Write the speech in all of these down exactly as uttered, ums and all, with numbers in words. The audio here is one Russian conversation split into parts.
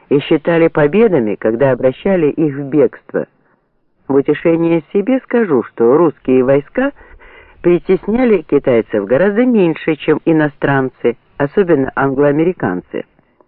и считали победами, когда обращали их в бегство. В утешение себе скажу, что русские войска притесняли китайцев гораздо меньше, чем иностранцы, особенно англоамериканцы.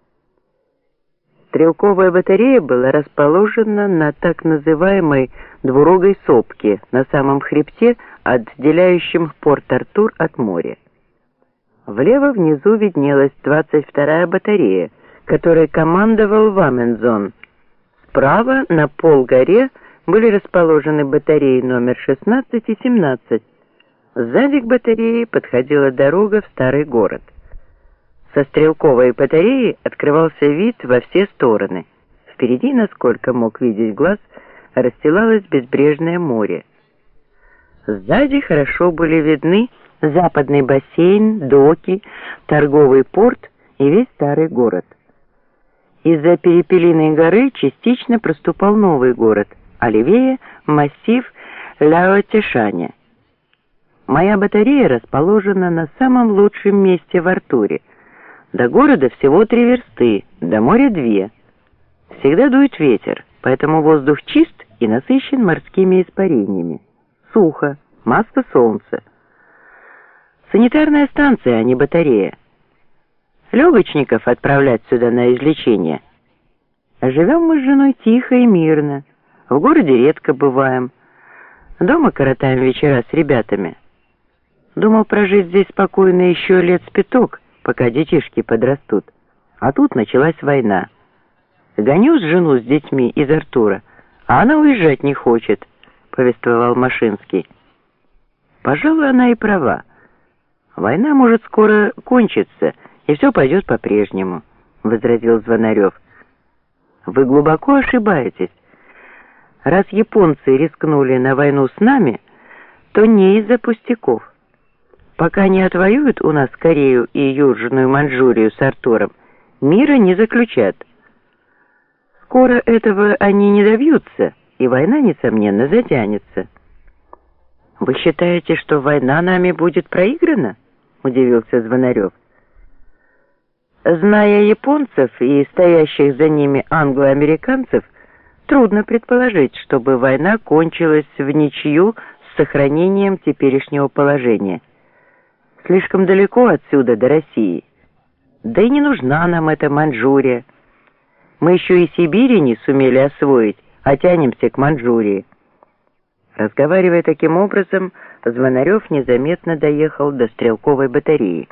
Стрелковая батарея была расположена на так называемой двурогой сопке, на самом хребте, отделяющем Порт-Артур от моря. Влево внизу виднелась двадцать вторая батарея, которой командовал Вамензон. Справа на полгоре были расположены батареи номер шестнадцать и семнадцать. Сзади к батарее подходила дорога в старый город. Со стрелковой батареи открывался вид во все стороны. Впереди, насколько мог видеть глаз, расстилалось безбрежное море. Сзади хорошо были видны западный бассейн, доки, торговый порт и весь старый город. Из-за Перепелиной горы частично проступал новый город, а левее — массив Ляо-Тишаня. Моя батарея расположена на самом лучшем месте в Артуре. До города всего три версты, до моря две. Всегда дует ветер, поэтому воздух чист и насыщен морскими испарениями. Сухо, масса солнца. Санитарная станция, а не батарея. Легочников отправлять сюда на излечение. Живем мы с женой тихо и мирно. В городе редко бываем. Дома коротаем вечера с ребятами. Думал прожить здесь спокойно еще лет с пяток, пока детишки подрастут. А тут началась война. Гоню с жену с детьми из Артура, а она уезжать не хочет, повествовал Машинский. Пожалуй, она и права. Война может скоро кончиться, и все пойдет по-прежнему, возразил Звонарев. Вы глубоко ошибаетесь. Раз японцы рискнули на войну с нами, то не из-за пустяков. Пока не отвоюют у нас Корею и Южную Маньчжурию с Артуром, мира не заключат. Скоро этого они не добьются, и война, несомненно, затянется. Вы считаете, что война нами будет проиграна? Удивился Звонарев. Зная японцев и стоящих за ними англоамериканцев, трудно предположить, чтобы война кончилась в ничью с сохранением теперешнего положения. Слишком далеко отсюда до России. Да и не нужна нам эта Маньчжурия. Мы еще и Сибири не сумели освоить, а тянемся к Маньчжурии. Разговаривая таким образом, Звонарев незаметно доехал до стрелковой батареи.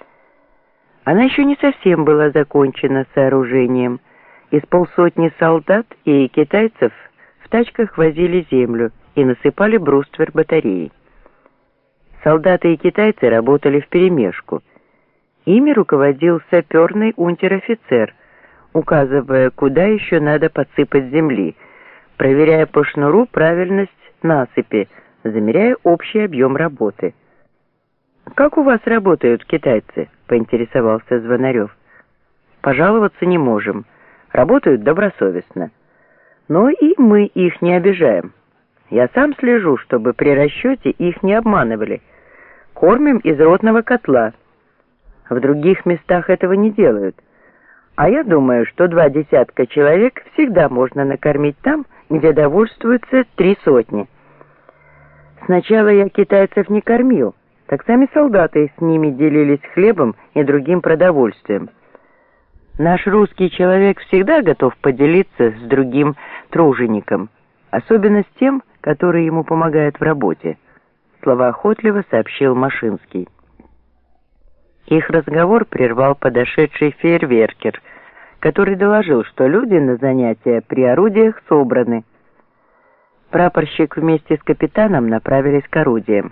Она еще не совсем была закончена сооружением. Из полсотни солдат и китайцев в тачках возили землю и насыпали бруствер батареи. Солдаты и китайцы работали вперемешку. Ими руководил саперный унтер-офицер, указывая, куда еще надо подсыпать земли, проверяя по шнуру правильность насыпи, замеряя общий объем работы. «Как у вас работают китайцы?» — поинтересовался Звонарев. «Пожаловаться не можем. Работают добросовестно. Но и мы их не обижаем. Я сам слежу, чтобы при расчете их не обманывали. Кормим из ротного котла. В других местах этого не делают. А я думаю, что два десятка человек всегда можно накормить там, где довольствуются три сотни. Сначала я китайцев не кормил, так сами солдаты с ними делились хлебом и другим продовольствием. Наш русский человек всегда готов поделиться с другим тружеником, особенно с тем, который ему помогает в работе», — словоохотливо сообщил Машинский. Их разговор прервал подошедший фейерверкер, который доложил, что люди на занятия при орудиях собраны. Прапорщик вместе с капитаном направились к орудиям.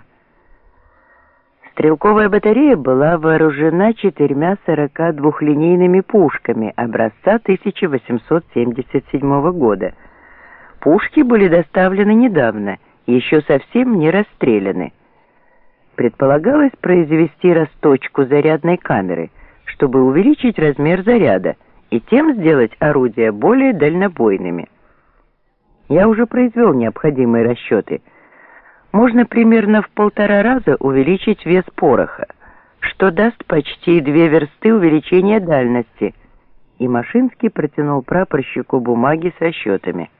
Стрелковая батарея была вооружена четырьмя сорока двухлинейными пушками образца тысяча восемьсот семьдесят седьмого года. Пушки были доставлены недавно, еще совсем не расстреляны. Предполагалось произвести расточку зарядной камеры, чтобы увеличить размер заряда и тем сделать орудия более дальнобойными. Я уже произвел необходимые расчеты. Можно примерно в полтора раза увеличить вес пороха, что даст почти две версты увеличения дальности, И Машинский протянул прапорщику бумаги с расчетами.